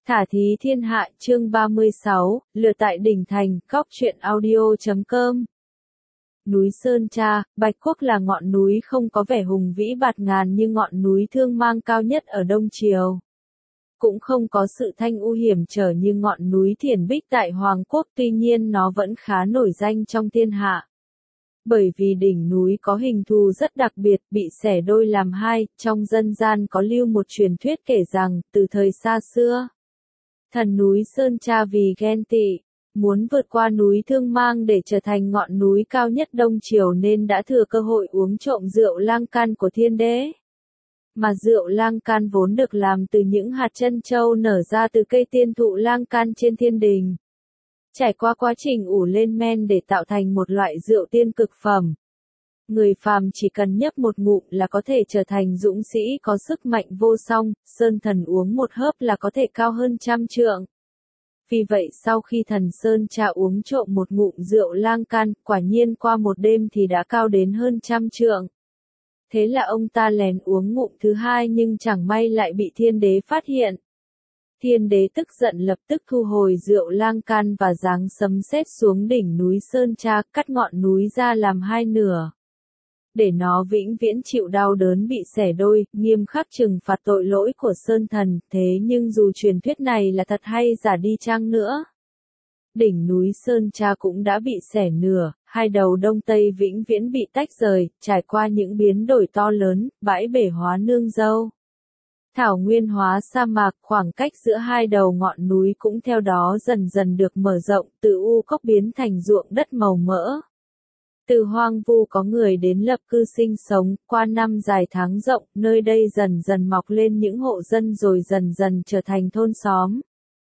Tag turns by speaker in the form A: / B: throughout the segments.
A: Thả thí thiên hạ chương 36, lửa tại đỉnh thành, góc truyện audio.com. Núi Sơn Tra, Bạch Quốc là ngọn núi không có vẻ hùng vĩ bạt ngàn như ngọn núi Thương Mang cao nhất ở Đông Triều. Cũng không có sự thanh u hiểm trở như ngọn núi Thiền Bích tại Hoàng Quốc, tuy nhiên nó vẫn khá nổi danh trong thiên hạ. Bởi vì đỉnh núi có hình thù rất đặc biệt, bị xẻ đôi làm hai, trong dân gian có lưu một truyền thuyết kể rằng, từ thời xa xưa, thần núi Sơn Tra vì ghen tị, muốn vượt qua núi Thương Mang để trở thành ngọn núi cao nhất Đông Triều nên đã thừa cơ hội uống trộm rượu lang can của thiên đế. Mà rượu lang can vốn được làm từ những hạt trân châu nở ra từ cây tiên thụ lang can trên thiên đình. Trải qua quá trình ủ lên men để tạo thành một loại rượu tiên cực phẩm. Người phàm chỉ cần nhấp một ngụm là có thể trở thành dũng sĩ có sức mạnh vô song, Sơn Thần uống một hớp là có thể cao hơn 100 trượng. Vì vậy sau khi thần Sơn Tra uống trộm một ngụm rượu lang can, quả nhiên qua một đêm thì đã cao đến hơn 100 trượng. Thế là ông ta lén uống ngụm thứ hai nhưng chẳng may lại bị thiên đế phát hiện. Thiên đế tức giận lập tức thu hồi rượu lang can và giáng sấm sét xuống đỉnh núi Sơn Tra, cắt ngọn núi ra làm hai nửa. Để nó vĩnh viễn chịu đau đớn bị xẻ đôi, nghiêm khắc trừng phạt tội lỗi của Sơn Thần, thế nhưng dù truyền thuyết này là thật hay giả đi chăng nữa, đỉnh núi Sơn Tra cũng đã bị xẻ nửa, hai đầu đông tây vĩnh viễn bị tách rời, trải qua những biến đổi to lớn, bãi bể hóa nương dâu, thảo nguyên hóa sa mạc, khoảng cách giữa hai đầu ngọn núi cũng theo đó dần dần được mở rộng, từ u cốc biến thành ruộng đất màu mỡ. Từ hoang vu có người đến lập cư sinh sống, qua năm dài tháng rộng, nơi đây dần dần mọc lên những hộ dân rồi dần dần trở thành thôn xóm.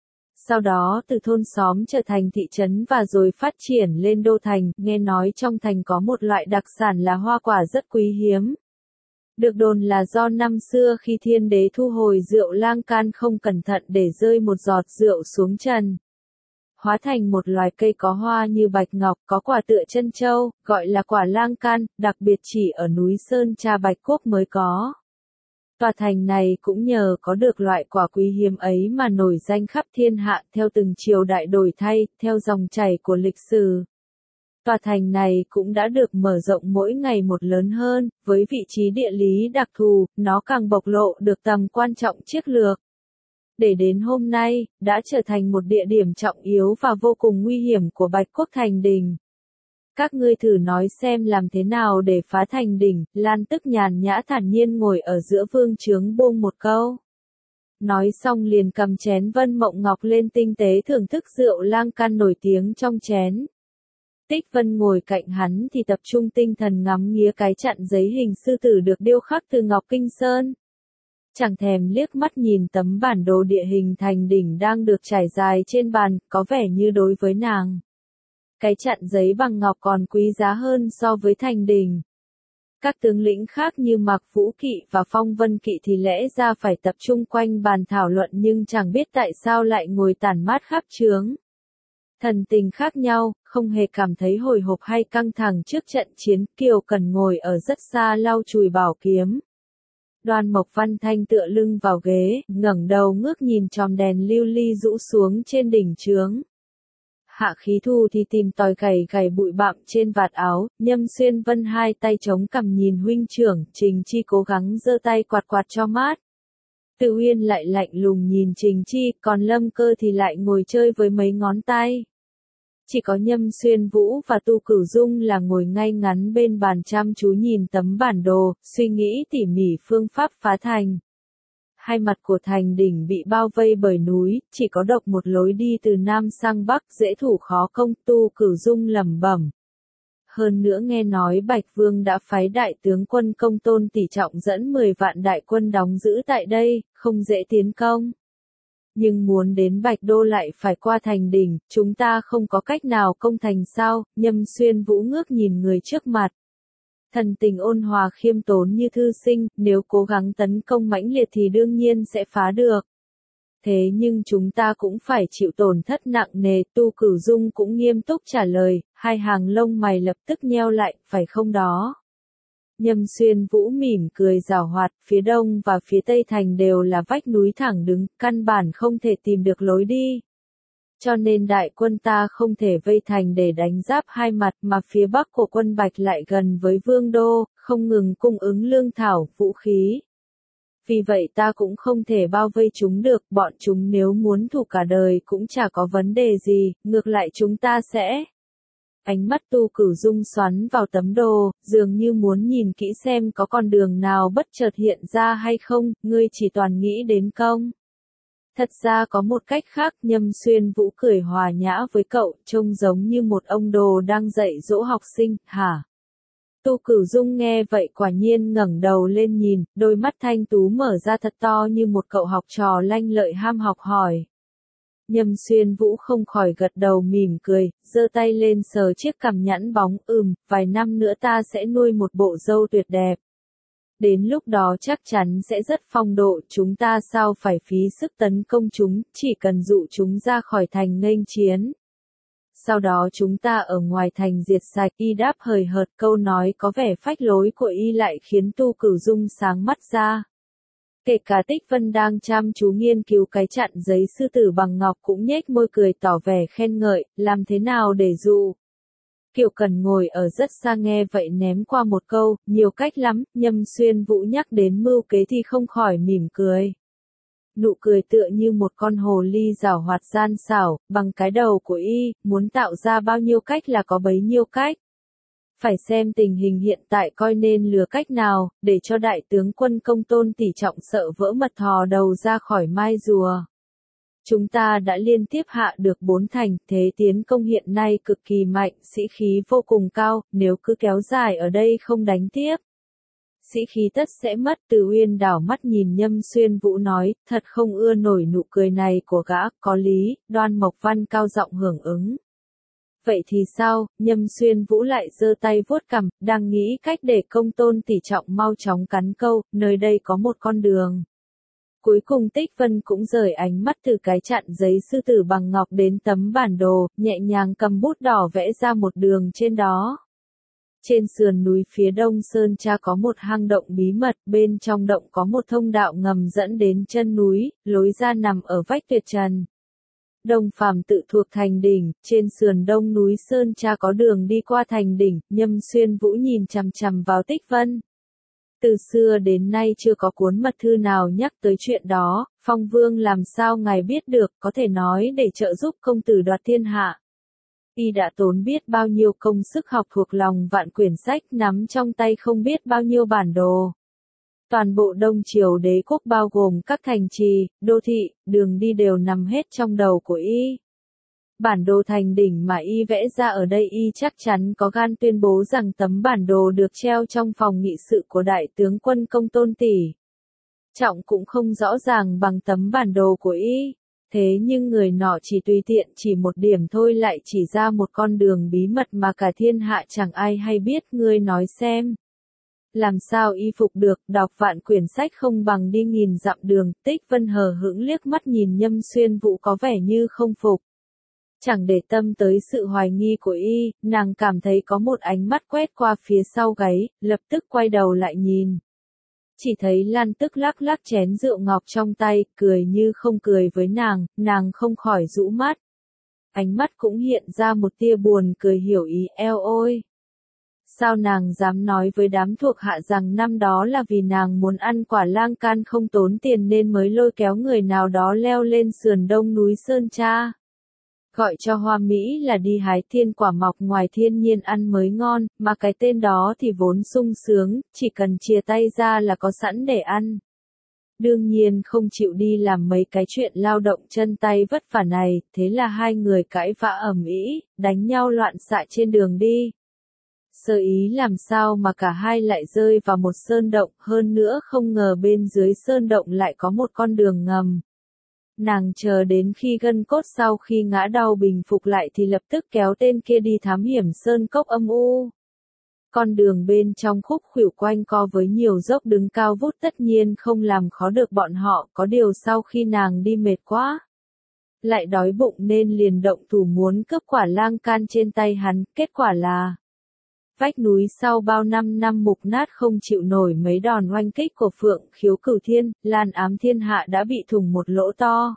A: Sau đó từ thôn xóm trở thành thị trấn và rồi phát triển lên đô thành, nghe nói trong thành có một loại đặc sản là hoa quả rất quý hiếm. Được đồn là do năm xưa khi thiên đế thu hồi rượu lang can không cẩn thận để rơi một giọt rượu xuống trần, hóa thành một loài cây có hoa như bạch ngọc, có quả tựa chân châu, gọi là quả lang can, đặc biệt chỉ ở núi Sơn Tra Bạch Quốc mới có. Tòa thành này cũng nhờ có được loại quả quý hiếm ấy mà nổi danh khắp thiên hạ, theo từng triều đại đổi thay, theo dòng chảy của lịch sử. Tòa thành này cũng đã được mở rộng mỗi ngày một lớn hơn, với vị trí địa lý đặc thù, nó càng bộc lộ được tầm quan trọng chiến lược. Để đến hôm nay, đã trở thành một địa điểm trọng yếu và vô cùng nguy hiểm của Bạch Quốc thành đình. Các ngươi thử nói xem làm thế nào để phá thành đình, Lan Tức nhàn nhã thản nhiên ngồi ở giữa vương trướng buông một câu. Nói xong liền cầm chén Vân Mộng Ngọc lên tinh tế thưởng thức rượu lang can nổi tiếng trong chén. Tích Vân ngồi cạnh hắn thì tập trung tinh thần ngắm nghía cái chặn giấy hình sư tử được điêu khắc từ Ngọc Kinh Sơn. Chẳng thèm liếc mắt nhìn tấm bản đồ địa hình thành đỉnh đang được trải dài trên bàn, có vẻ như đối với nàng, cái chặn giấy bằng ngọc còn quý giá hơn so với thành đỉnh. Các tướng lĩnh khác như Mạc Vũ Kỵ và Phong Vân Kỵ thì lẽ ra phải tập trung quanh bàn thảo luận nhưng chẳng biết tại sao lại ngồi tản mát khắp trướng. Thần tình khác nhau, không hề cảm thấy hồi hộp hay căng thẳng trước trận chiến, Kiều Cần ngồi ở rất xa lau chùi bảo kiếm. Đoan Mộc Văn Thanh tựa lưng vào ghế, ngẩng đầu ngước nhìn chòm đèn lưu ly rũ xuống trên đỉnh trướng. Hạ Khí Thu thì tìm tòi gảy bụi bặm trên vạt áo, Nhâm Xuyên Vân hai tay chống cằm nhìn huynh trưởng, Trình Chi cố gắng giơ tay quạt quạt cho mát. Tự Uyên lại lạnh lùng nhìn Trình Chi, còn Lâm Cơ thì lại ngồi chơi với mấy ngón tay. Chỉ có Nhâm Xuyên Vũ và Tu Cửu Dung là ngồi ngay ngắn bên bàn chăm chú nhìn tấm bản đồ, suy nghĩ tỉ mỉ phương pháp phá thành. Hai mặt của thành đỉnh bị bao vây bởi núi, chỉ có độc một lối đi từ Nam sang Bắc, dễ thủ khó công, Tu Cửu Dung lẩm bẩm. Hơn nữa nghe nói Bạch Vương đã phái đại tướng quân Công Tôn Tỷ Trọng dẫn 10 vạn đại quân đóng giữ tại đây, không dễ tiến công. Nhưng muốn đến Bạch Đô lại phải qua thành đỉnh, chúng ta không có cách nào công thành sao? Nhâm Xuyên Vũ ngước nhìn người trước mặt. Thần tình ôn hòa khiêm tốn như thư sinh, nếu cố gắng tấn công mãnh liệt thì đương nhiên sẽ phá được. Thế nhưng chúng ta cũng phải chịu tổn thất nặng nề, Tu Cửu Dung cũng nghiêm túc trả lời, hai hàng lông mày lập tức nheo lại, phải không đó? Nhâm Xuyên Vũ mỉm cười giảo hoạt, phía đông và phía tây thành đều là vách núi thẳng đứng, căn bản không thể tìm được lối đi. Cho nên đại quân ta không thể vây thành để đánh giáp hai mặt, mà phía bắc của quân Bạch lại gần với vương đô, không ngừng cung ứng lương thảo, vũ khí. Vì vậy ta cũng không thể bao vây chúng được, bọn chúng nếu muốn thủ cả đời cũng chả có vấn đề gì, ngược lại chúng ta sẽ... Ánh mắt Tu Cửu Dung xoắn vào tấm đồ, dường như muốn nhìn kỹ xem có con đường nào bất chợt hiện ra hay không, ngươi chỉ toàn nghĩ đến công. Thật ra có một cách khác, Nhâm Xuyên Vũ cười hòa nhã với cậu, trông giống như một ông đồ đang dạy dỗ học sinh, hả? Tu Cửu Dung nghe vậy quả nhiên ngẩng đầu lên nhìn, đôi mắt thanh tú mở ra thật to như một cậu học trò lanh lợi ham học hỏi. Nhâm Xuyên Vũ không khỏi gật đầu mỉm cười, giơ tay lên sờ chiếc cằm nhẵn bóng, vài năm nữa ta sẽ nuôi một bộ râu tuyệt đẹp. Đến lúc đó chắc chắn sẽ rất phong độ, chúng ta sao phải phí sức tấn công chúng, chỉ cần dụ chúng ra khỏi thành nghênh chiến. Sau đó chúng ta ở ngoài thành diệt sạch. Y đáp hời hợt, câu nói có vẻ phách lối của Y lại khiến Tu Cửu Dung sáng mắt ra. Kể cả Tích Vân đang chăm chú nghiên cứu cái chặn giấy sư tử bằng ngọc cũng nhếch môi cười tỏ vẻ khen ngợi, làm thế nào để dụ. Kiều Cần ngồi ở rất xa nghe vậy ném qua một câu, nhiều cách lắm. Nhâm Xuyên Vũ nhắc đến mưu kế thì không khỏi mỉm cười. Nụ cười tựa như một con hồ ly giảo hoạt gian xảo, bằng cái đầu của Y, muốn tạo ra bao nhiêu cách là có bấy nhiêu cách. Phải xem tình hình hiện tại coi nên lừa cách nào, để cho đại tướng quân Công Tôn tỷ trọng sợ vỡ mật thò đầu ra khỏi mai rùa. Chúng ta đã liên tiếp hạ được 4 thành, thế tiến công hiện nay cực kỳ mạnh, sĩ khí vô cùng cao, nếu cứ kéo dài ở đây không đánh tiếp. Sĩ khí tất sẽ mất. Từ Uyên đảo mắt nhìn Nhâm Xuyên Vũ nói, thật không ưa nổi nụ cười này của gã, có lý. Đoan Mộc Văn cao giọng hưởng ứng. Vậy thì sao? Nhâm Xuyên Vũ lại giơ tay vuốt cằm, đang nghĩ cách để Công Tôn tỷ trọng mau chóng cắn câu, nơi đây có một con đường. Cuối cùng Tích Vân cũng rời ánh mắt từ cái chặn giấy sư tử bằng ngọc đến tấm bản đồ, nhẹ nhàng cầm bút đỏ vẽ ra một đường trên đó. Trên sườn núi phía đông Sơn Tra có một hang động bí mật, bên trong động có một thông đạo ngầm dẫn đến chân núi, lối ra nằm ở vách tuyệt trần. Đông Phàm tự thuộc thành đỉnh, trên sườn đông núi Sơn Tra có đường đi qua thành đỉnh. Nhâm Xuyên Vũ nhìn chằm chằm vào Tích Vân. Từ xưa đến nay chưa có cuốn mật thư nào nhắc tới chuyện đó, Phong Vương làm sao ngài biết được, có thể nói để trợ giúp công tử đoạt thiên hạ. Y đã tốn biết bao nhiêu công sức học thuộc lòng vạn quyển sách, nắm trong tay không biết bao nhiêu bản đồ. Toàn bộ Đông Triều đế quốc bao gồm các thành trì, đô thị, đường đi đều nằm hết trong đầu của Y. Bản đồ thành đỉnh mà Y vẽ ra ở đây Y chắc chắn có gan tuyên bố rằng tấm bản đồ được treo trong phòng nghị sự của đại tướng quân Công Tôn tỷ trọng cũng không rõ ràng bằng tấm bản đồ của Y. Thế nhưng người nọ chỉ tùy tiện chỉ một điểm thôi lại chỉ ra một con đường bí mật mà cả thiên hạ chẳng ai hay biết, ngươi nói xem. Làm sao Y phục được, đọc vạn quyển sách không bằng đi nghìn dặm đường. Tích Vân hờ hững liếc mắt nhìn Nhâm Xuyên Vũ có vẻ như không phục. Chẳng để tâm tới sự hoài nghi của Y, nàng cảm thấy có một ánh mắt quét qua phía sau gáy, lập tức quay đầu lại nhìn. Chỉ thấy Lan Tức lắc lắc chén rượu ngọc trong tay, cười như không cười với nàng không khỏi rũ mắt. Ánh mắt cũng hiện ra một tia buồn cười hiểu ý, eo ôi. Sao nàng dám nói với đám thuộc hạ rằng năm đó là vì nàng muốn ăn quả lang can không tốn tiền nên mới lôi kéo người nào đó leo lên sườn đông núi Sơn Tra. Gọi cho hoa mỹ là đi hái thiên quả mọc ngoài thiên nhiên ăn mới ngon, mà cái tên đó thì vốn sung sướng, chỉ cần chìa tay ra là có sẵn để ăn. Đương nhiên không chịu đi làm mấy cái chuyện lao động chân tay vất vả này, thế là hai người cãi vã ầm ĩ, đánh nhau loạn xạ trên đường đi. Sơ ý làm sao mà cả hai lại rơi vào một sơn động, hơn nữa không ngờ bên dưới sơn động lại có một con đường ngầm. Nàng chờ đến khi gân cốt sau khi ngã đau bình phục lại thì lập tức kéo tên kia đi thám hiểm sơn cốc âm u. Con đường bên trong khúc khuỷu quanh co với nhiều dốc đứng cao vút tất nhiên không làm khó được bọn họ, có điều sau khi nàng đi mệt quá. Lại đói bụng nên liền động thủ muốn cướp quả lang can trên tay hắn, kết quả là Vách núi sau bao năm mục nát không chịu nổi mấy đòn oanh kích của Phượng Khiếu Cửu Thiên, Lan Ám Thiên Hạ đã bị thủng một lỗ to.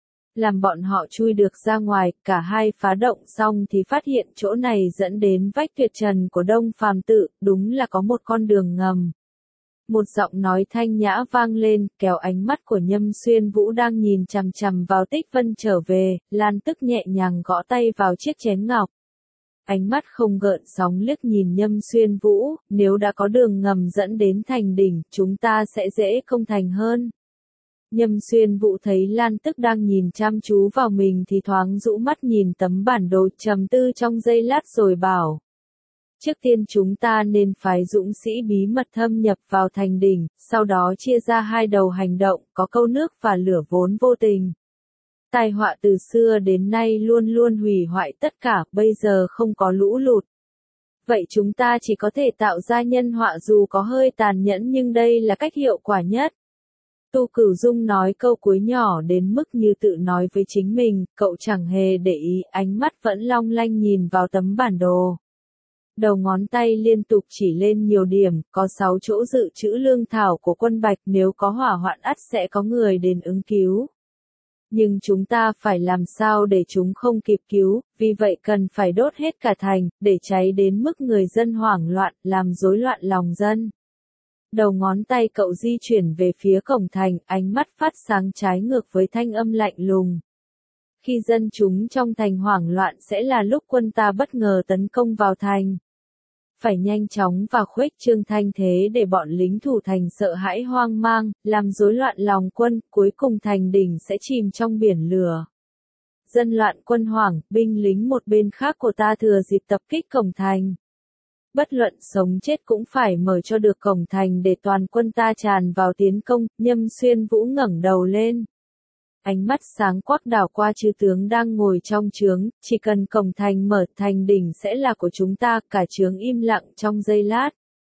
A: Làm bọn họ chui được ra ngoài, cả hai phá động xong thì phát hiện chỗ này dẫn đến vách tuyệt trần của Đông Phàm Tự, đúng là có một con đường ngầm. Một giọng nói thanh nhã vang lên, kéo ánh mắt của Nhâm Xuyên Vũ đang nhìn chằm chằm vào Tích Vân trở về, Lan Tức nhẹ nhàng gõ tay vào chiếc chén ngọc. Ánh mắt không gợn sóng liếc nhìn Nhâm Xuyên Vũ, nếu đã có đường ngầm dẫn đến thành đỉnh, chúng ta sẽ dễ công thành hơn. Nhâm Xuyên Vũ thấy Lan Tức đang nhìn chăm chú vào mình thì thoáng rũ mắt nhìn tấm bản đồ, trầm tư trong giây lát rồi bảo. Trước tiên chúng ta nên phái dũng sĩ bí mật thâm nhập vào thành đỉnh, sau đó chia ra hai đầu hành động, có câu nước và lửa vốn vô tình. Tai họa từ xưa đến nay luôn luôn hủy hoại tất cả, bây giờ không có lũ lụt. Vậy chúng ta chỉ có thể tạo ra nhân họa dù có hơi tàn nhẫn nhưng đây là cách hiệu quả nhất. Tu Cửu Dung nói câu cuối nhỏ đến mức như tự nói với chính mình, cậu chẳng hề để ý, ánh mắt vẫn long lanh nhìn vào tấm bản đồ. Đầu ngón tay liên tục chỉ lên nhiều điểm, có 6 chỗ dự trữ lương thảo của quân Bạch, nếu có hỏa hoạn ắt sẽ có người đến ứng cứu. Nhưng chúng ta phải làm sao để chúng không kịp cứu, vì vậy cần phải đốt hết cả thành, để cháy đến mức người dân hoảng loạn, làm rối loạn lòng dân. Đầu ngón tay cậu di chuyển về phía cổng thành, ánh mắt phát sáng trái ngược với thanh âm lạnh lùng. Khi dân chúng trong thành hoảng loạn sẽ là lúc quân ta bất ngờ tấn công vào thành. Phải nhanh chóng và khuếch trương thanh thế để bọn lính thủ thành sợ hãi hoang mang, làm rối loạn lòng quân, cuối cùng thành đỉnh sẽ chìm trong biển lửa. Dân loạn quân hoảng, binh lính một bên khác của ta thừa dịp tập kích cổng thành. Bất luận sống chết cũng phải mở cho được cổng thành để toàn quân ta tràn vào tiến công, Nhâm Xuyên Vũ ngẩng đầu lên. Ánh mắt sáng quắc đảo qua chư tướng đang ngồi trong trướng, chỉ cần cổng thành mở thành đỉnh sẽ là của chúng ta, cả trướng im lặng trong giây lát.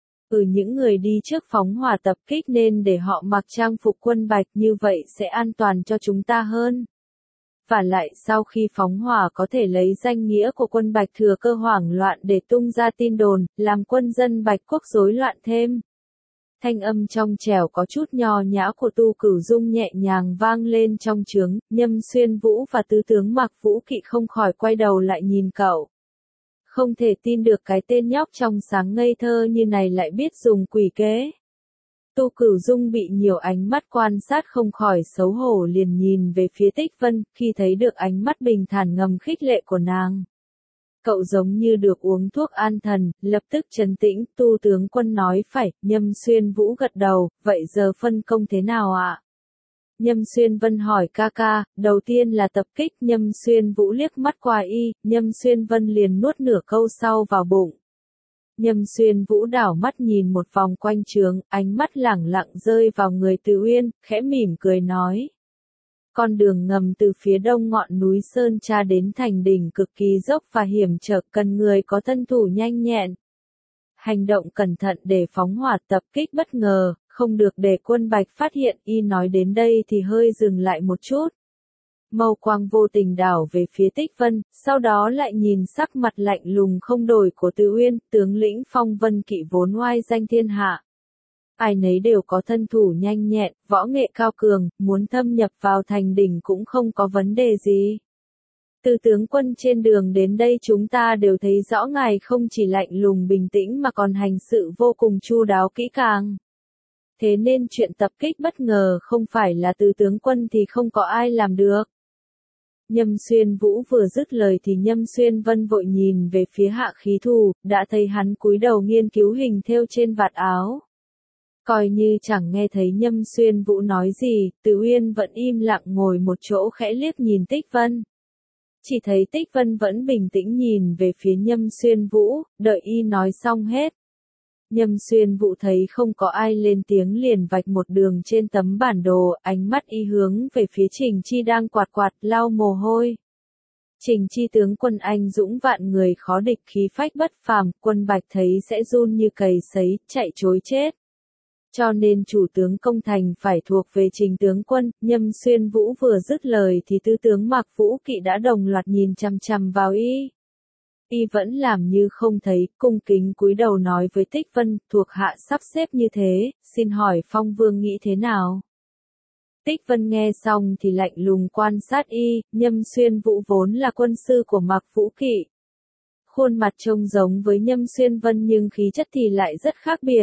A: Những người đi trước phóng hỏa tập kích nên để họ mặc trang phục quân Bạch như vậy sẽ an toàn cho chúng ta hơn. Và lại sau khi phóng hỏa có thể lấy danh nghĩa của quân Bạch thừa cơ hoảng loạn để tung ra tin đồn, làm quân dân Bạch quốc rối loạn thêm. Thanh âm trong trẻo có chút nho nhã của Tu Cửu Dung nhẹ nhàng vang lên trong trướng, Nhâm Xuyên Vũ và tứ tướng Mạc Vũ Kỵ không khỏi quay đầu lại nhìn cậu. Không thể tin được cái tên nhóc trong sáng ngây thơ như này lại biết dùng quỷ kế. Tu Cửu Dung bị nhiều ánh mắt quan sát không khỏi xấu hổ liền nhìn về phía Tích Vân, khi thấy được ánh mắt bình thản ngầm khích lệ của nàng. Cậu giống như được uống thuốc an thần, lập tức trấn tĩnh, Tu tướng quân nói phải, Nhâm Xuyên Vũ gật đầu, vậy giờ phân công thế nào ạ? Nhâm Xuyên Vân hỏi ca ca, đầu tiên là tập kích, Nhâm Xuyên Vũ liếc mắt qua y, Nhâm Xuyên Vân liền nuốt nửa câu sau vào bụng. Nhâm Xuyên Vũ đảo mắt nhìn một vòng quanh trướng, ánh mắt lẳng lặng rơi vào người Từ Uyên, khẽ mỉm cười nói. Con đường ngầm từ phía đông ngọn núi Sơn Tra đến thành đỉnh cực kỳ dốc và hiểm trở, cần người có thân thủ nhanh nhẹn. Hành động cẩn thận để phóng hỏa tập kích bất ngờ, không được để quân Bạch phát hiện, y nói đến đây thì hơi dừng lại một chút. Mâu quang vô tình đảo về phía Tích Vân, sau đó lại nhìn sắc mặt lạnh lùng không đổi của Từ Uyên, tướng lĩnh Phong Vân Kỵ vốn oai danh thiên hạ. Ai nấy đều có thân thủ nhanh nhẹn, võ nghệ cao cường, muốn thâm nhập vào thành đỉnh cũng không có vấn đề gì. Từ tướng quân trên đường đến đây chúng ta đều thấy rõ ngài không chỉ lạnh lùng bình tĩnh mà còn hành sự vô cùng chu đáo kỹ càng. Thế nên chuyện tập kích bất ngờ không phải là từ tướng quân thì không có ai làm được. Nhâm Xuyên Vũ vừa dứt lời thì Nhâm Xuyên Vân vội nhìn về phía Hạ Khí Thù, đã thấy hắn cúi đầu nghiên cứu hình thêu trên vạt áo. Coi như chẳng nghe thấy Nhâm Xuyên Vũ nói gì, Từ Uyên vẫn im lặng ngồi một chỗ khẽ liếc nhìn Tích Vân. Chỉ thấy Tích Vân vẫn bình tĩnh nhìn về phía Nhâm Xuyên Vũ, đợi y nói xong hết. Nhâm Xuyên Vũ thấy không có ai lên tiếng liền vạch một đường trên tấm bản đồ, ánh mắt y hướng về phía Trình Chi đang quạt quạt lau mồ hôi. Trình Chi tướng quân anh dũng vạn người khó địch khí phách bất phàm, quân Bạch thấy sẽ run như cầy sấy, chạy trối chết. Cho nên chủ tướng công thành phải thuộc về Trình tướng quân, Nhâm Xuyên Vũ vừa dứt lời thì tứ tướng Mạc Vũ Kỵ đã đồng loạt nhìn chằm chằm vào y. Y vẫn làm như không thấy, cung kính cúi đầu nói với Tích Vân, thuộc hạ sắp xếp như thế, xin hỏi Phong Vương nghĩ thế nào? Tích Vân nghe xong thì lạnh lùng quan sát Y, Nhâm Xuyên Vũ vốn là quân sư của Mạc Vũ Kỵ. Khuôn mặt trông giống với Nhâm Xuyên Vân nhưng khí chất thì lại rất khác biệt.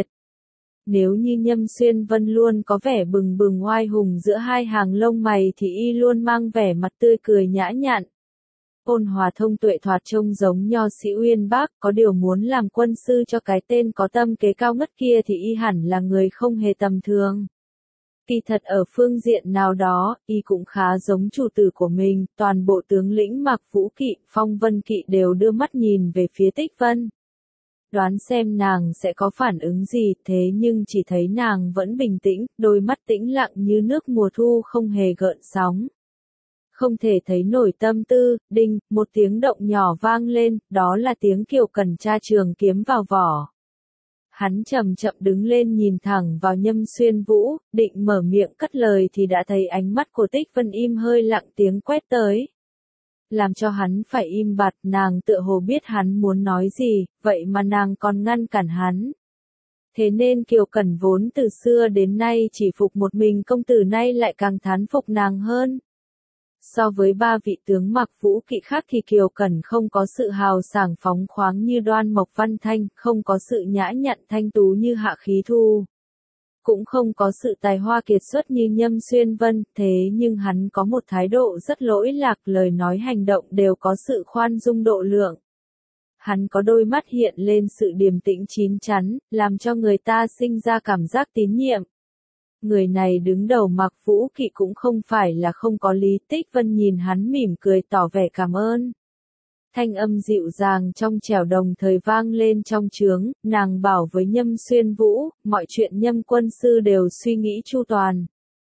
A: Nếu như Nhâm Xuyên Vân luôn có vẻ bừng bừng oai hùng giữa hai hàng lông mày thì Y luôn mang vẻ mặt tươi cười nhã nhặn. Ôn hòa thông tuệ thoạt trông giống nho sĩ uyên bác, có điều muốn làm quân sư cho cái tên có tâm kế cao ngất kia thì Y hẳn là người không hề tầm thường. Kỳ thật ở phương diện nào đó, Y cũng khá giống chủ tử của mình, toàn bộ tướng lĩnh Mạc Vũ Kỵ, Phong Vân Kỵ đều đưa mắt nhìn về phía Tích Vân. Đoán xem nàng sẽ có phản ứng gì, thế nhưng chỉ thấy nàng vẫn bình tĩnh, đôi mắt tĩnh lặng như nước mùa thu không hề gợn sóng. Không thể thấy nổi tâm tư, đinh, một tiếng động nhỏ vang lên, đó là tiếng Kiều Cẩn tra trường kiếm vào vỏ. Hắn chậm chậm đứng lên nhìn thẳng vào Nhâm Xuyên Vũ, định mở miệng cất lời thì đã thấy ánh mắt của Tích Vân im hơi lặng tiếng quét tới. Làm cho hắn phải im bặt, nàng tựa hồ biết hắn muốn nói gì, vậy mà nàng còn ngăn cản hắn. Thế nên Kiều Cẩn vốn từ xưa đến nay chỉ phục một mình công tử nay lại càng thán phục nàng hơn. So với ba vị tướng Mạc Vũ Kỵ khác thì Kiều Cẩn không có sự hào sảng phóng khoáng như Đoan Mộc Văn Thanh, không có sự nhã nhặn thanh tú như Hạ Khí Thu. Cũng không có sự tài hoa kiệt xuất như Nhâm Xuyên Vân, thế nhưng hắn có một thái độ rất lỗi lạc, lời nói hành động đều có sự khoan dung độ lượng. Hắn có đôi mắt hiện lên sự điềm tĩnh chín chắn, làm cho người ta sinh ra cảm giác tín nhiệm. Người này đứng đầu Mạc Vũ Kỵ cũng không phải là không có lý. Tích Vân nhìn hắn mỉm cười tỏ vẻ cảm ơn. Thanh âm dịu dàng trong trẻo đồng thời vang lên trong trướng, nàng bảo với Nhâm Xuyên Vũ, mọi chuyện Nhâm quân sư đều suy nghĩ chu toàn.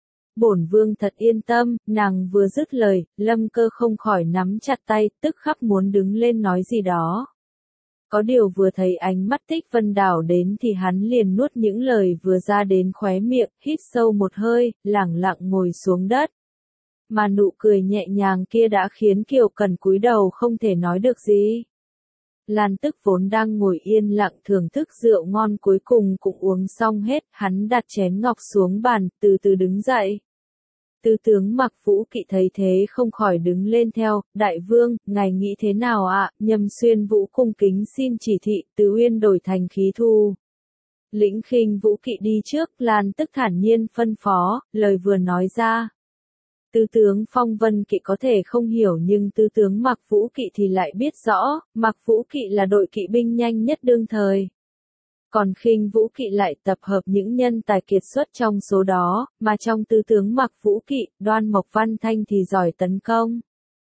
A: Bổn vương thật yên tâm, nàng vừa dứt lời, Lâm Cơ không khỏi nắm chặt tay, tức khắc muốn đứng lên nói gì đó. Có điều vừa thấy ánh mắt Tích Vân đảo đến thì hắn liền nuốt những lời vừa ra đến khóe miệng, hít sâu một hơi, lẳng lặng ngồi xuống đất. Mà nụ cười nhẹ nhàng kia đã khiến Kiều Cẩn cúi đầu không thể nói được gì. Lan Tức vốn đang ngồi yên lặng thưởng thức rượu ngon cuối cùng cũng uống xong hết, hắn đặt chén ngọc xuống bàn, từ từ đứng dậy. Tứ tướng Mạc Vũ Kỵ thấy thế không khỏi đứng lên theo, đại vương, ngài nghĩ thế nào ạ? Nhâm Xuyên Vũ cung kính xin chỉ thị, Từ Uyên đổi thành Khí Thu. Lĩnh Khinh Vũ Kỵ đi trước, Lan Tức thản nhiên phân phó, lời vừa nói ra. Tứ tướng Phong Vân Kỵ có thể không hiểu nhưng tứ tướng Mạc Vũ Kỵ thì lại biết rõ, Mạc Vũ Kỵ là đội kỵ binh nhanh nhất đương thời. Còn Khinh Vũ Kỵ lại tập hợp những nhân tài kiệt xuất trong số đó, mà trong tứ tướng Mạc Vũ Kỵ, Đoan Mộc Văn Thanh thì giỏi tấn công.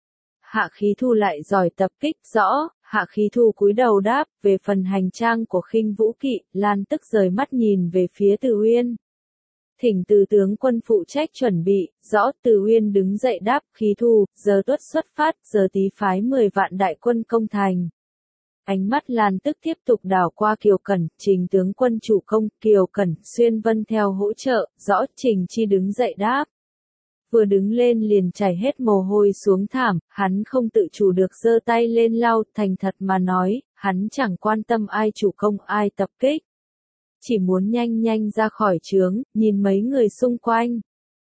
A: Hạ Khí Thu lại giỏi tập kích, rõ, Hạ Khí Thu cúi đầu đáp, về phần hành trang của Khinh Vũ Kỵ, Lan Tức rời mắt nhìn về phía Từ Uyên. Thỉnh Từ tướng quân phụ trách chuẩn bị, rõ. Từ Uyên đứng dậy đáp, Khí Thu, giờ tuất xuất phát, giờ tí phái 10 vạn đại quân công thành. Ánh mắt Lan Tức tiếp tục đảo qua Kiều Cẩn, Trình tướng quân chủ công, Kiều Cẩn, Xuyên Vân theo hỗ trợ, rõ. Trình Chi đứng dậy đáp. Vừa đứng lên liền chảy hết mồ hôi xuống thảm, hắn không tự chủ được giơ tay lên lau, thành thật mà nói, hắn chẳng quan tâm ai chủ công ai tập kích. Chỉ muốn nhanh nhanh ra khỏi trướng, nhìn mấy người xung quanh.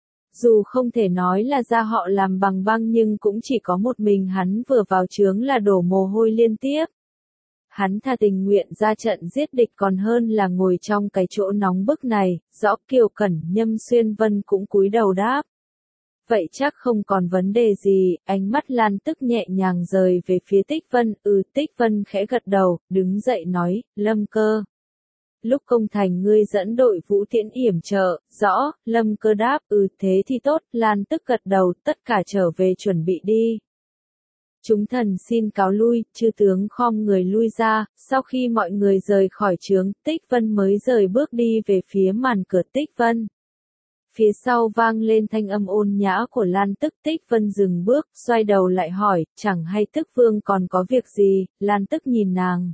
A: Dù không thể nói là da họ làm bằng băng nhưng cũng chỉ có một mình hắn vừa vào trướng là đổ mồ hôi liên tiếp. Hắn thà tình nguyện ra trận giết địch còn hơn là ngồi trong cái chỗ nóng bức này, rõ. Kiều Cẩn, Nhâm Xuyên Vân cũng cúi đầu đáp. Vậy chắc không còn vấn đề gì, ánh mắt Lan Tức nhẹ nhàng rời về phía Tích Vân, Tích Vân khẽ gật đầu, đứng dậy nói, Lâm Cơ. Lúc công thành ngươi dẫn đội vũ tiễn yểm trợ, rõ. Lâm Cơ đáp, thế thì tốt. Lan Tức gật đầu, tất cả trở về chuẩn bị đi. Chúng thần xin cáo lui, chư tướng khom người lui ra, sau khi mọi người rời khỏi trướng, Tích Vân mới rời bước đi về phía màn cửa. Tích Vân. Phía sau vang lên thanh âm ôn nhã của Lan Tức. Tích Vân dừng bước, xoay đầu lại hỏi, chẳng hay Tức vương còn có việc gì? Lan Tức nhìn nàng.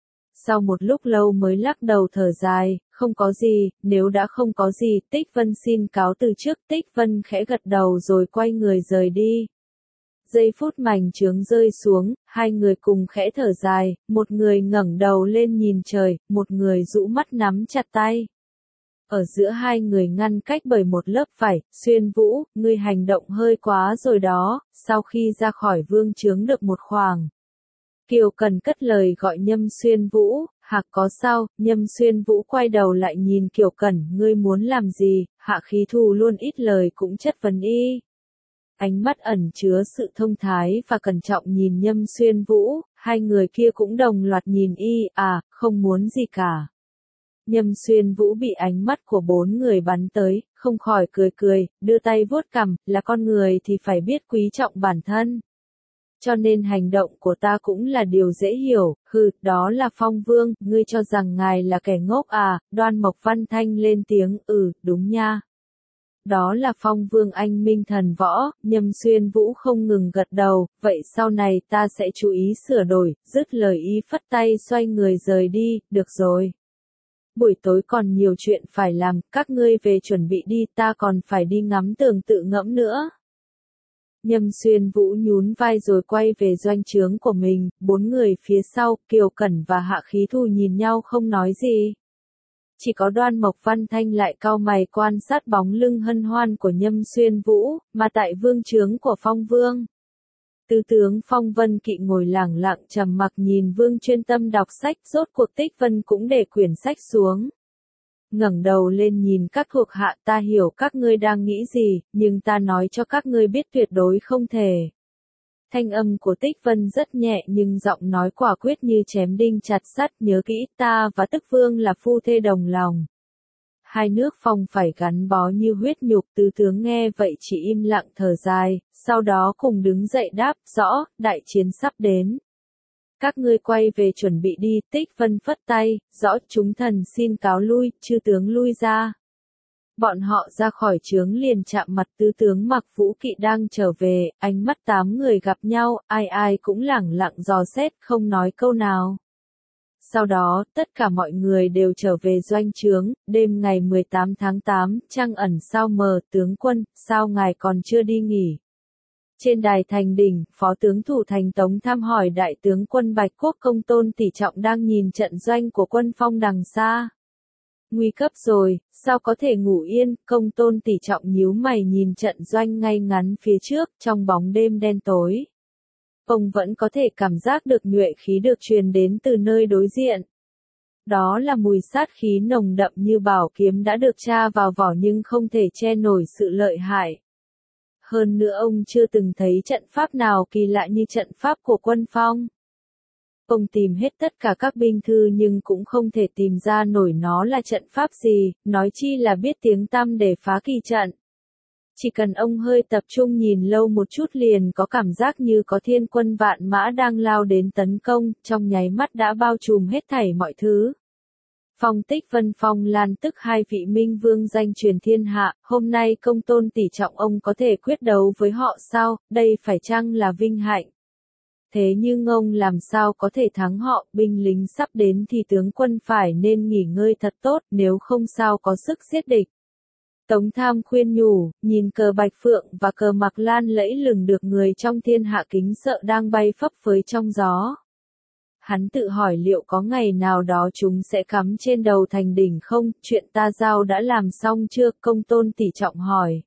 A: Sau một lúc lâu mới lắc đầu thở dài, không có gì. Nếu đã không có gì, Tích Vân xin cáo từ trước. Tích Vân khẽ gật đầu rồi quay người rời đi. giây phút mảnh chướng rơi xuống, hai người cùng khẽ thở dài, một người ngẩng đầu lên nhìn trời, một người rũ mắt nắm chặt tay. Ở giữa hai người ngăn cách bởi một lớp vải, Xuyên Vũ, ngươi hành động hơi quá rồi đó, sau khi ra khỏi vương chướng được một khoảng. Kiều Cần cất lời gọi Nhâm Xuyên Vũ, Hạc có sao, Nhâm Xuyên Vũ quay đầu lại nhìn Kiều Cần, ngươi muốn làm gì, Hạ Khí Thù luôn ít lời cũng chất vấn y. Ánh mắt ẩn chứa sự thông thái và cẩn trọng nhìn Nhâm Xuyên Vũ, hai người kia cũng đồng loạt nhìn y, không muốn gì cả. Nhâm Xuyên Vũ bị ánh mắt của bốn người bắn tới, không khỏi cười cười, đưa tay vuốt cằm, là con người thì phải biết quý trọng bản thân. Cho nên hành động của ta cũng là điều dễ hiểu, đó là Phong Vương, ngươi cho rằng ngài là kẻ ngốc à, Đoan Mộc Văn Thanh lên tiếng, đúng nha. Đó là Phong Vương anh minh thần võ, Nhâm Xuyên Vũ không ngừng gật đầu, vậy sau này ta sẽ chú ý sửa đổi, dứt lời y phất tay xoay người rời đi, được rồi. Buổi tối còn nhiều chuyện phải làm, các ngươi về chuẩn bị đi, ta còn phải đi ngắm tường tự ngẫm nữa. Nhâm Xuyên Vũ nhún vai rồi quay về doanh trướng của mình, bốn người phía sau, Kiều Cẩn và Hạ Khí Thù nhìn nhau không nói gì. Chỉ có Đoan Mộc Văn Thanh lại cau mày quan sát bóng lưng hân hoan của Nhâm Xuyên Vũ, mà tại vương trướng của Phong Vương. Tứ tướng Phong Vân Kỵ ngồi lẳng lặng trầm mặc nhìn Vương chuyên tâm đọc sách, rốt cuộc Tích Vân cũng để quyển sách xuống. Ngẩng đầu lên nhìn các thuộc hạ, ta hiểu các ngươi đang nghĩ gì, nhưng ta nói cho các ngươi biết tuyệt đối không thể. Thanh âm của Tích Vân rất nhẹ nhưng giọng nói quả quyết như chém đinh chặt sắt, nhớ kỹ, ta và Tức Vương là phu thê đồng lòng. Hai nước Phong phải gắn bó như huyết nhục, tứ tướng nghe vậy chỉ im lặng thở dài, sau đó cùng đứng dậy đáp, rõ, đại chiến sắp đến. Các ngươi quay về chuẩn bị đi, Tích Vân phất tay, rõ, chúng thần xin cáo lui, chư tướng lui ra. Bọn họ ra khỏi trướng liền chạm mặt tứ tướng Mặc Vũ Kỵ đang trở về, ánh mắt 8 người gặp nhau, ai ai cũng lẳng lặng dò xét, không nói câu nào. Sau đó, tất cả mọi người đều trở về doanh trướng, đêm ngày 18 tháng 8, trăng ẩn sao mờ, tướng quân, sao ngài còn chưa đi nghỉ? Trên đài thành đỉnh, Phó tướng Thủ Thành Tống thăm hỏi đại tướng quân Bạch Quốc Công Tôn Tỷ Trọng đang nhìn trận doanh của quân Phong đằng xa. Nguy cấp rồi, sao có thể ngủ yên, Công Tôn Tỷ Trọng nhíu mày nhìn trận doanh ngay ngắn phía trước, trong bóng đêm đen tối. Ông vẫn có thể cảm giác được nhuệ khí được truyền đến từ nơi đối diện. Đó là mùi sát khí nồng đậm như bảo kiếm đã được tra vào vỏ nhưng không thể che nổi sự lợi hại. Hơn nữa ông chưa từng thấy trận pháp nào kỳ lạ như trận pháp của quân Phong. Ông tìm hết tất cả các binh thư nhưng cũng không thể tìm ra nổi nó là trận pháp gì, nói chi là biết tiếng tăm để phá kỳ trận. Chỉ cần ông hơi tập trung nhìn lâu một chút liền có cảm giác như có thiên quân vạn mã đang lao đến tấn công, trong nháy mắt đã bao trùm hết thảy mọi thứ. Phong Tích Vân Phong Lan tức hai vị minh vương danh truyền thiên hạ, hôm nay Công Tôn Tỷ Trọng ông có thể quyết đấu với họ sao, đây phải chăng là vinh hạnh? Thế nhưng ông làm sao có thể thắng họ, binh lính sắp đến thì tướng quân phải nên nghỉ ngơi thật tốt, nếu không sao có sức giết địch. Tống Tham khuyên nhủ, nhìn cờ Bạch Phượng và cờ Mạc Lan lẫy lừng được người trong thiên hạ kính sợ đang bay phấp phới trong gió. Hắn tự hỏi liệu có ngày nào đó chúng sẽ cắm trên đầu thành đỉnh không, chuyện ta giao đã làm xong chưa, Công Tôn Tỷ Trọng hỏi.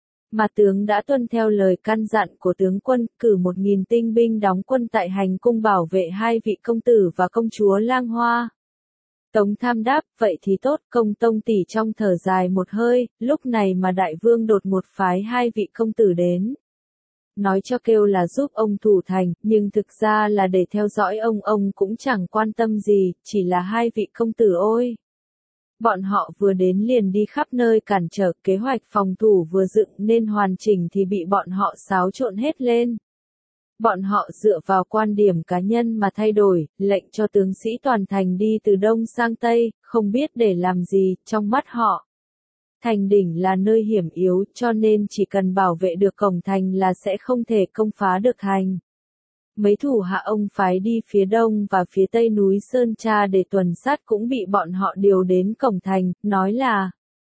A: Mà tướng đã tuân theo lời căn dặn của tướng quân, cử 1000 tinh binh đóng quân tại hành cung bảo vệ hai vị công tử và công chúa Lang Hoa. Tống Tham đáp, vậy thì tốt, Công Tôn Tỷ trong thở dài một hơi, lúc này mà đại vương đột ngột phái hai vị công tử đến. Nói cho kêu là giúp ông thủ thành, nhưng thực ra là để theo dõi ông cũng chẳng quan tâm gì, chỉ là hai vị công tử ôi. Bọn họ vừa đến liền đi khắp nơi cản trở, kế hoạch phòng thủ vừa dựng nên hoàn chỉnh thì bị bọn họ xáo trộn hết lên. Bọn họ dựa vào quan điểm cá nhân mà thay đổi, lệnh cho tướng sĩ toàn thành đi từ đông sang tây, không biết để làm gì, trong mắt họ. Thành đỉnh là nơi hiểm yếu, cho nên chỉ cần bảo vệ được cổng thành là sẽ không thể công phá được thành. Mấy thủ hạ ông phái đi phía đông và phía tây núi Sơn Tra để tuần sát cũng bị bọn họ điều đến cổng thành, nói là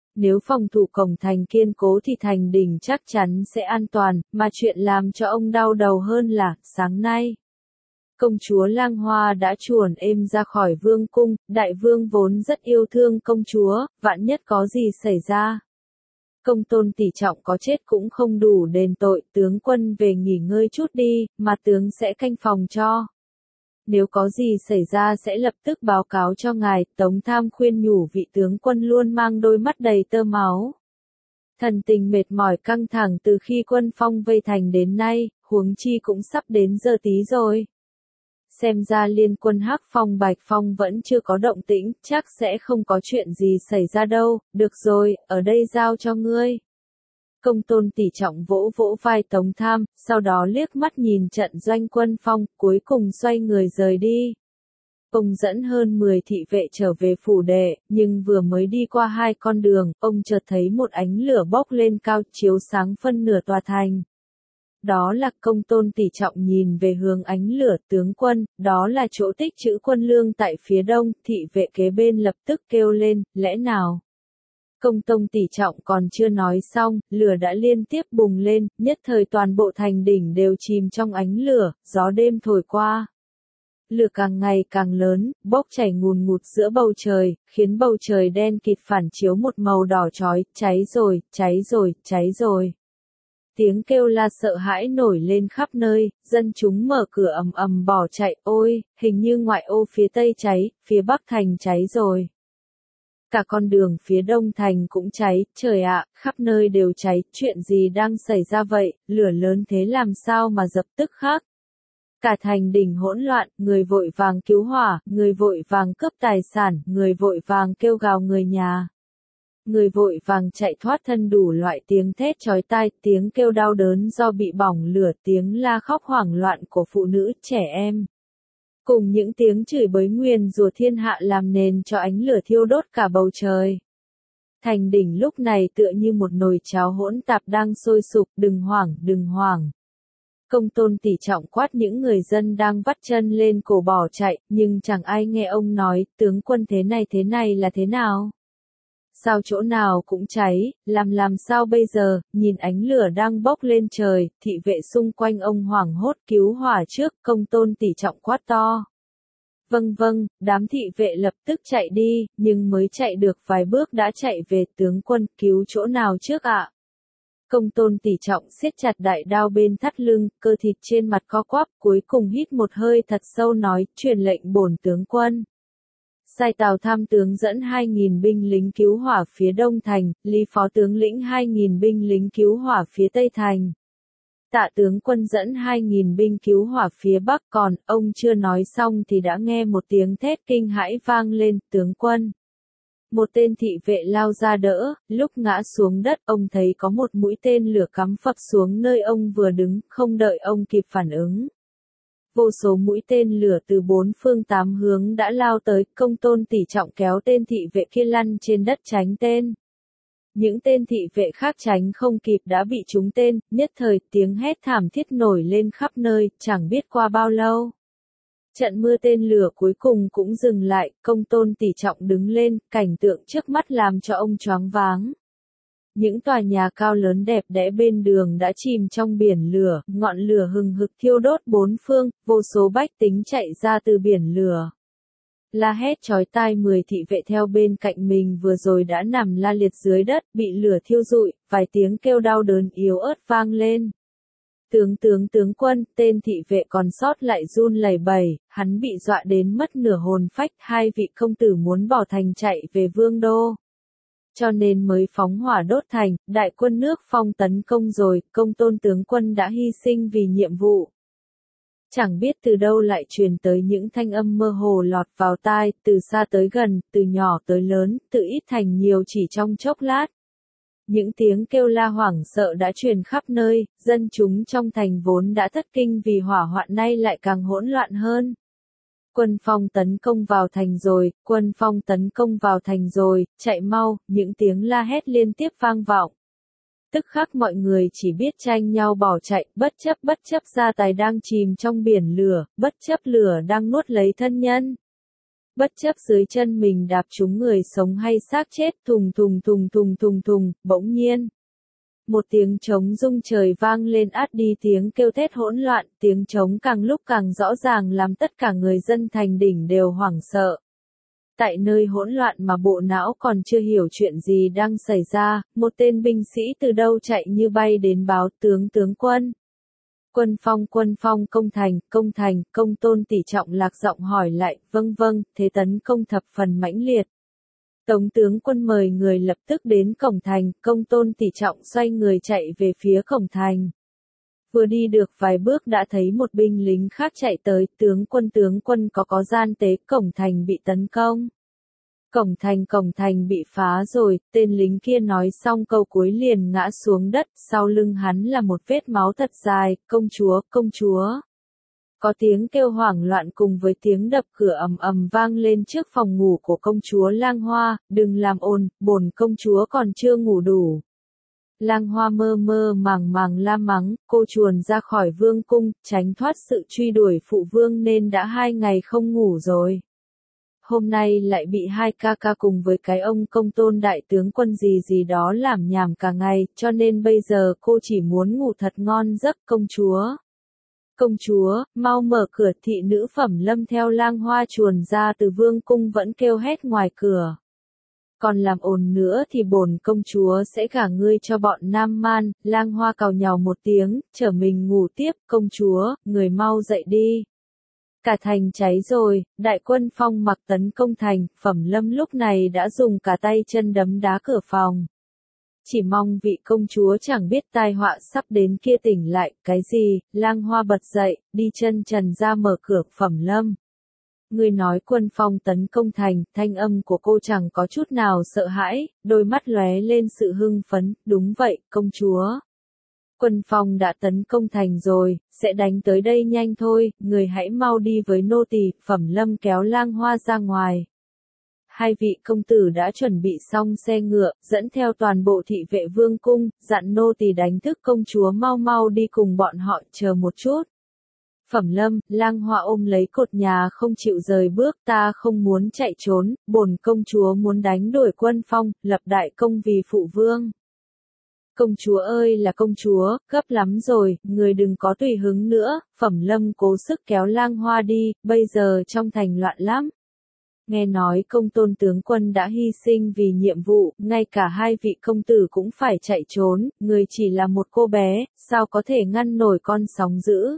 A: Nếu phòng thủ cổng thành kiên cố thì thành đỉnh chắc chắn sẽ an toàn, mà chuyện làm cho ông đau đầu hơn là, sáng nay, công chúa Lang Hoa đã chuồn êm ra khỏi vương cung, đại vương vốn rất yêu thương công chúa, vạn nhất có gì xảy ra. Công tôn tỷ trọng có chết cũng không đủ đền tội, tướng quân về nghỉ ngơi chút đi, mà tướng sẽ canh phòng cho. Nếu có gì xảy ra sẽ lập tức báo cáo cho ngài, Tống Tham khuyên nhủ vị tướng quân luôn mang đôi mắt đầy tơ máu. Thần tình mệt mỏi căng thẳng từ khi quân Phong vây thành đến nay, huống chi cũng sắp đến giờ tí rồi. Xem ra liên quân Hắc Phong Bạch Phong vẫn chưa có động tĩnh, chắc sẽ không có chuyện gì xảy ra đâu, được rồi, ở đây giao cho ngươi. Công tôn tỷ trọng vỗ vỗ vai Tống Tham, sau đó liếc mắt nhìn trận doanh quân Phong, cuối cùng xoay người rời đi. Ông dẫn hơn 10 thị vệ trở về phủ đệ, nhưng vừa mới đi qua 2 con đường, ông chợt thấy một ánh lửa bốc lên cao chiếu sáng phân nửa tòa thành. Đó là công tôn tỷ trọng nhìn về hướng ánh lửa tướng quân, đó là chỗ tích trữ quân lương tại phía đông, thị vệ kế bên lập tức kêu lên, lẽ nào? Công tôn tỷ trọng còn chưa nói xong, lửa đã liên tiếp bùng lên, nhất thời toàn bộ thành đỉnh đều chìm trong ánh lửa, gió đêm thổi qua. Lửa càng ngày càng lớn, bốc chảy ngùn ngụt giữa bầu trời, khiến bầu trời đen kịt phản chiếu một màu đỏ chói, cháy rồi, cháy rồi, cháy rồi. Tiếng kêu la sợ hãi nổi lên khắp nơi, dân chúng mở cửa ầm ầm bỏ chạy, ôi, hình như ngoại ô phía tây cháy, phía bắc thành cháy rồi. Cả con đường phía đông thành cũng cháy, trời ạ, khắp nơi đều cháy, chuyện gì đang xảy ra vậy, lửa lớn thế làm sao mà dập tức khác. Cả thành đỉnh hỗn loạn, người vội vàng cứu hỏa, người vội vàng cướp tài sản, người vội vàng kêu gào người nhà. Người vội vàng chạy thoát thân đủ loại tiếng thét chói tai, tiếng kêu đau đớn do bị bỏng lửa, tiếng la khóc hoảng loạn của phụ nữ, trẻ em. Cùng những tiếng chửi bới nguyền rủa thiên hạ làm nền cho ánh lửa thiêu đốt cả bầu trời. Thành đỉnh lúc này tựa như một nồi cháo hỗn tạp đang sôi sục, đừng hoảng, đừng hoảng. Công tôn tỷ trọng quát những người dân đang vắt chân lên cổ bỏ chạy, nhưng chẳng ai nghe ông nói, tướng quân thế này là thế nào? Sao chỗ nào cũng cháy, làm sao bây giờ, nhìn ánh lửa đang bốc lên trời, thị vệ xung quanh ông hoảng hốt cứu hỏa trước, công tôn tỷ trọng quát to. Vâng, đám thị vệ lập tức chạy đi, nhưng mới chạy được vài bước đã chạy về, tướng quân cứu chỗ nào trước ạ? Công tôn tỷ trọng siết chặt đại đao bên thắt lưng, cơ thịt trên mặt co quắp, cuối cùng hít một hơi thật sâu nói, truyền lệnh bổn tướng quân. Sai Tào Tham tướng dẫn 2.000 binh lính cứu hỏa phía đông thành, Lý phó tướng lĩnh 2.000 binh lính cứu hỏa phía tây thành. Tạ tướng quân dẫn 2.000 binh cứu hỏa phía bắc, còn ông chưa nói xong thì đã nghe một tiếng thét kinh hãi vang lên, tướng quân. Một tên thị vệ lao ra đỡ, lúc ngã xuống đất ông thấy có một mũi tên lửa cắm phập xuống nơi ông vừa đứng, không đợi ông kịp phản ứng. Vô số mũi tên lửa từ 4 phương 8 hướng đã lao tới, công tôn tỷ trọng kéo tên thị vệ kia lăn trên đất tránh tên. Những tên thị vệ khác tránh không kịp đã bị trúng tên, nhất thời tiếng hét thảm thiết nổi lên khắp nơi, chẳng biết qua bao lâu. Trận mưa tên lửa cuối cùng cũng dừng lại, công tôn tỷ trọng đứng lên, cảnh tượng trước mắt làm cho ông choáng váng. Những tòa nhà cao lớn đẹp đẽ bên đường đã chìm trong biển lửa, ngọn lửa hừng hực thiêu đốt bốn phương, vô số bách tính chạy ra từ biển lửa. La hét chói tai 10 thị vệ theo bên cạnh mình vừa rồi đã nằm la liệt dưới đất, bị lửa thiêu rụi, vài tiếng kêu đau đớn yếu ớt vang lên. Tướng quân, tên thị vệ còn sót lại run lẩy bẩy, hắn bị dọa đến mất nửa hồn phách, 2 vị công tử muốn bỏ thành chạy về vương đô. Cho nên mới phóng hỏa đốt thành, đại quân nước Phong tấn công rồi, công tôn tướng quân đã hy sinh vì nhiệm vụ. Chẳng biết từ đâu lại truyền tới những thanh âm mơ hồ lọt vào tai, từ xa tới gần, từ nhỏ tới lớn, từ ít thành nhiều chỉ trong chốc lát. Những tiếng kêu la hoảng sợ đã truyền khắp nơi, dân chúng trong thành vốn đã thất kinh vì hỏa hoạn nay lại càng hỗn loạn hơn. Quân Phong tấn công vào thành rồi, quân Phong tấn công vào thành rồi, chạy mau, những tiếng la hét liên tiếp vang vọng. Tức khắc mọi người chỉ biết tranh nhau bỏ chạy, bất chấp gia tài đang chìm trong biển lửa, bất chấp lửa đang nuốt lấy thân nhân. Bất chấp dưới chân mình đạp trúng người sống hay xác chết, thùng thùng thùng thùng thùng thùng, bỗng nhiên. Một tiếng trống rung trời vang lên át đi tiếng kêu thét hỗn loạn, tiếng trống càng lúc càng rõ ràng làm tất cả người dân thành đỉnh đều hoảng sợ. Tại nơi hỗn loạn mà bộ não còn chưa hiểu chuyện gì đang xảy ra, một tên binh sĩ từ đâu chạy như bay đến báo tướng quân. Quân phong công thành, công tôn tỷ trọng lạc giọng hỏi lại, vâng, thế tấn công thập phần mãnh liệt. Tống tướng quân mời người lập tức đến cổng thành, công tôn tỷ trọng xoay người chạy về phía cổng thành. Vừa đi được vài bước đã thấy một binh lính khác chạy tới, tướng quân có gian tế, cổng thành bị tấn công. Cổng thành bị phá rồi, tên lính kia nói xong câu cuối liền ngã xuống đất, sau lưng hắn là một vết máu thật dài, công chúa. Có tiếng kêu hoảng loạn cùng với tiếng đập cửa ầm ầm vang lên trước phòng ngủ của công chúa Lang Hoa, đừng làm ồn, bổn công chúa còn chưa ngủ đủ. Lang Hoa mơ màng la mắng, cô chuồn ra khỏi vương cung, tránh thoát sự truy đuổi phụ vương nên đã 2 ngày không ngủ rồi. Hôm nay lại bị 2 ca ca cùng với cái ông công tôn đại tướng quân gì đó làm nhảm cả ngày, cho nên bây giờ cô chỉ muốn ngủ thật ngon giấc công chúa. Công chúa, mau mở cửa, thị nữ Phẩm Lâm theo Lang Hoa chuồn ra từ vương cung vẫn kêu hét ngoài cửa. Còn làm ồn nữa thì bổn công chúa sẽ gả ngươi cho bọn Nam Man. Lang Hoa càu nhàu một tiếng, trở mình ngủ tiếp, công chúa, người mau dậy đi. Cả thành cháy rồi, đại quân Phong Mặc tấn công thành, Phẩm Lâm lúc này đã dùng cả tay chân đấm đá cửa phòng. Chỉ mong vị công chúa chẳng biết tai họa sắp đến kia tỉnh lại, cái gì, Lang Hoa bật dậy, đi chân trần ra mở cửa. Phẩm Lâm. Người nói quân Phong tấn công thành, thanh âm của cô chẳng có chút nào sợ hãi, đôi mắt lóe lên sự hưng phấn, đúng vậy, công chúa. Quân Phong đã tấn công thành rồi, sẽ đánh tới đây nhanh thôi, người hãy mau đi với nô tỳ. Phẩm Lâm kéo Lang Hoa ra ngoài. 2 vị công tử đã chuẩn bị xong xe ngựa, dẫn theo toàn bộ thị vệ vương cung, dặn nô tỳ đánh thức công chúa mau đi cùng bọn họ, chờ một chút. Phẩm Lâm, Lang Hoa ôm lấy cột nhà không chịu rời bước, ta không muốn chạy trốn, bổn công chúa muốn đánh đuổi quân Phong, lập đại công vì phụ vương. Công chúa ơi là công chúa, gấp lắm rồi, người đừng có tùy hứng nữa. Phẩm Lâm cố sức kéo Lang Hoa đi, bây giờ trong thành loạn lắm. Nghe nói công tôn tướng quân đã hy sinh vì nhiệm vụ, ngay cả 2 vị công tử cũng phải chạy trốn, người chỉ là một cô bé, sao có thể ngăn nổi con sóng dữ.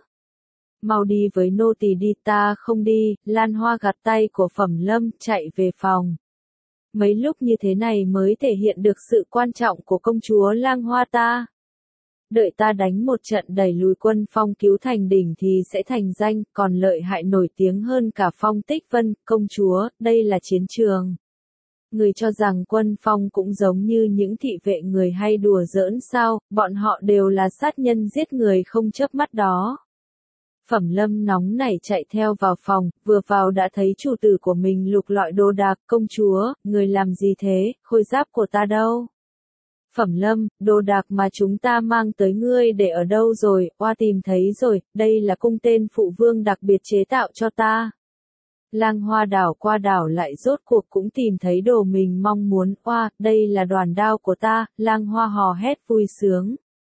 A: Mau đi với nô tỳ đi, ta không đi. Lan Hoa gạt tay của Phẩm Lâm, chạy về phòng. Mấy lúc như thế này mới thể hiện được sự quan trọng của công chúa Lang Hoa ta. Đợi ta đánh một trận đẩy lùi quân Phong cứu thành đỉnh thì sẽ thành danh, còn lợi hại nổi tiếng hơn cả Phong Tích Vân. Công chúa, đây là chiến trường. Người cho rằng quân Phong cũng giống như những thị vệ người hay đùa giỡn sao, bọn họ đều là sát nhân giết người không chớp mắt đó. Phẩm Lâm nóng nảy chạy theo vào phòng, vừa vào đã thấy chủ tử của mình lục lọi đồ đạc. Công chúa, người làm gì thế, khôi giáp của ta đâu? Phẩm Lâm, đồ đạc mà chúng ta mang tới ngươi để ở đâu rồi, oa tìm thấy rồi, đây là cung tên phụ vương đặc biệt chế tạo cho ta. Lang Hoa đảo qua đảo lại rốt cuộc cũng tìm thấy đồ mình mong muốn, oa, đây là đoàn đao của ta. Lang Hoa hò hét vui sướng.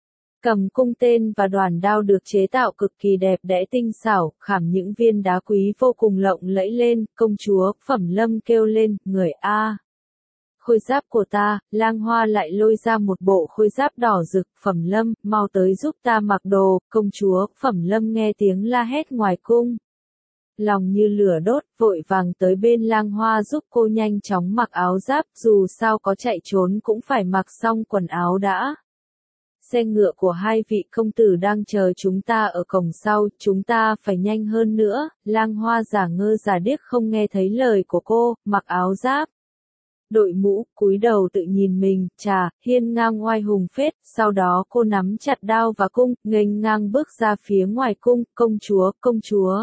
A: Cầm cung tên và đoàn đao được chế tạo cực kỳ đẹp đẽ tinh xảo, khảm những viên đá quý vô cùng lộng lẫy lên. Công chúa, Phẩm Lâm kêu lên, người a. Khôi giáp của ta. Lang Hoa lại lôi ra một bộ khôi giáp đỏ rực. Phẩm Lâm, mau tới giúp ta mặc đồ. Công chúa, Phẩm Lâm nghe tiếng la hét ngoài cung. Lòng như lửa đốt, vội vàng tới bên Lang Hoa giúp cô nhanh chóng mặc áo giáp, dù sao có chạy trốn cũng phải mặc xong quần áo đã. Xe ngựa của 2 vị công tử đang chờ chúng ta ở cổng sau, chúng ta phải nhanh hơn nữa. Lang Hoa giả ngơ giả điếc không nghe thấy lời của cô, mặc áo giáp. Đội mũ, cúi đầu tự nhìn mình, chà, hiên ngang oai hùng phết, sau đó cô nắm chặt đao và cung, nghênh ngang bước ra phía ngoài cung. Công chúa.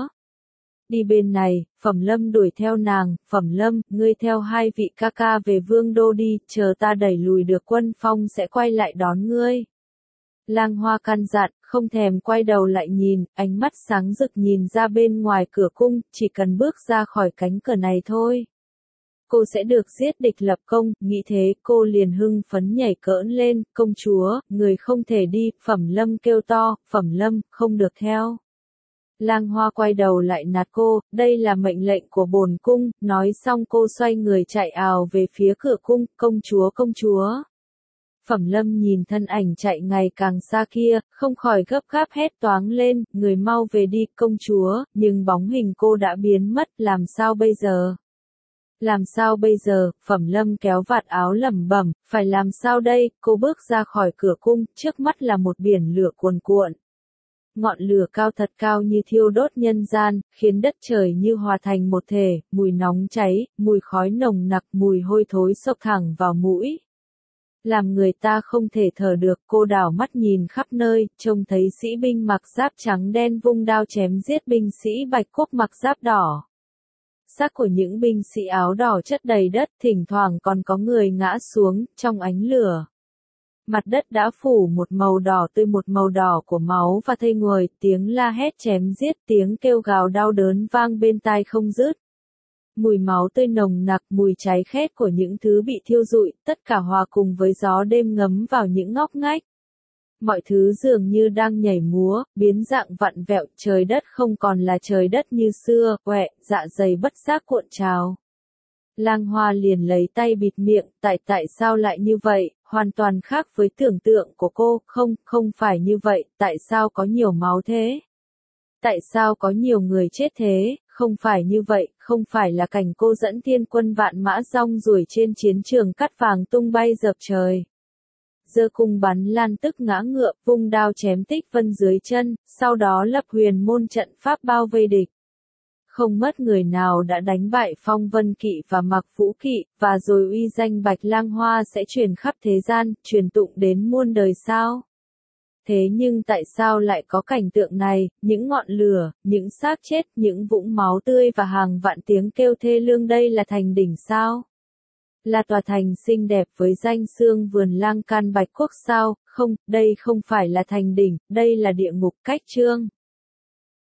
A: Đi bên này. Phẩm Lâm đuổi theo nàng. Phẩm Lâm, ngươi theo 2 vị ca ca về vương đô đi, chờ ta đẩy lùi được quân Phong sẽ quay lại đón ngươi. Lang Hoa căn dặn, không thèm quay đầu lại nhìn, ánh mắt sáng rực nhìn ra bên ngoài cửa cung, chỉ cần bước ra khỏi cánh cửa này thôi. Cô sẽ được giết địch lập công, nghĩ thế cô liền hưng phấn nhảy cỡn lên, công chúa, người không thể đi, Phẩm Lâm kêu to, Phẩm Lâm, không được theo. Lang Hoa quay đầu lại nạt cô, đây là mệnh lệnh của bổn cung, nói xong cô xoay người chạy ào về phía cửa cung, công chúa công chúa. Phẩm Lâm nhìn thân ảnh chạy ngày càng xa kia, không khỏi gấp gáp hét toáng lên, người mau về đi công chúa, nhưng bóng hình cô đã biến mất, làm sao bây giờ? Làm sao bây giờ, Phẩm Lâm kéo vạt áo lẩm bẩm, phải làm sao đây, cô bước ra khỏi cửa cung, trước mắt là một biển lửa cuồn cuộn. Ngọn lửa cao thật cao như thiêu đốt nhân gian, khiến đất trời như hòa thành một thể, mùi nóng cháy, mùi khói nồng nặc, mùi hôi thối xộc thẳng vào mũi. Làm người ta không thể thở được, cô đảo mắt nhìn khắp nơi, trông thấy sĩ binh mặc giáp trắng đen vung đao chém giết binh sĩ Bạch Quốc mặc giáp đỏ. Xác của những binh sĩ áo đỏ chất đầy đất, thỉnh thoảng còn có người ngã xuống, trong ánh lửa. Mặt đất đã phủ một màu đỏ tươi, một màu đỏ của máu và thây nguội, tiếng la hét chém giết, tiếng kêu gào đau đớn vang bên tai không dứt. Mùi máu tươi nồng nặc, mùi cháy khét của những thứ bị thiêu rụi, tất cả hòa cùng với gió đêm ngấm vào những ngóc ngách. Mọi thứ dường như đang nhảy múa, biến dạng vặn vẹo, trời đất không còn là trời đất như xưa, quẹ, dạ dày bất giác cuộn trào. Lang Hoa liền lấy tay bịt miệng, tại sao lại như vậy, hoàn toàn khác với tưởng tượng của cô, không phải như vậy, tại sao có nhiều máu thế? Tại sao có nhiều người chết thế, không phải như vậy, không phải là cảnh cô dẫn thiên quân vạn mã rong ruổi trên chiến trường cắt vàng tung bay dập trời. Giơ cung bắn lan tức ngã ngựa, vung đao chém Tích Vân dưới chân, sau đó lập huyền môn trận pháp bao vây địch. Không mất người nào đã đánh bại Phong Vân Kỵ và Mặc Vũ Kỵ, và rồi uy danh Bạch Lang Hoa sẽ truyền khắp thế gian, truyền tụng đến muôn đời sao? Thế nhưng tại sao lại có cảnh tượng này, những ngọn lửa, những xác chết, những vũng máu tươi và hàng vạn tiếng kêu thê lương, đây là thành đỉnh sao? Là tòa thành xinh đẹp với danh xương vườn Lang Can Bạch Quốc sao? Không, đây không phải là thành đỉnh, đây là địa ngục cách chương.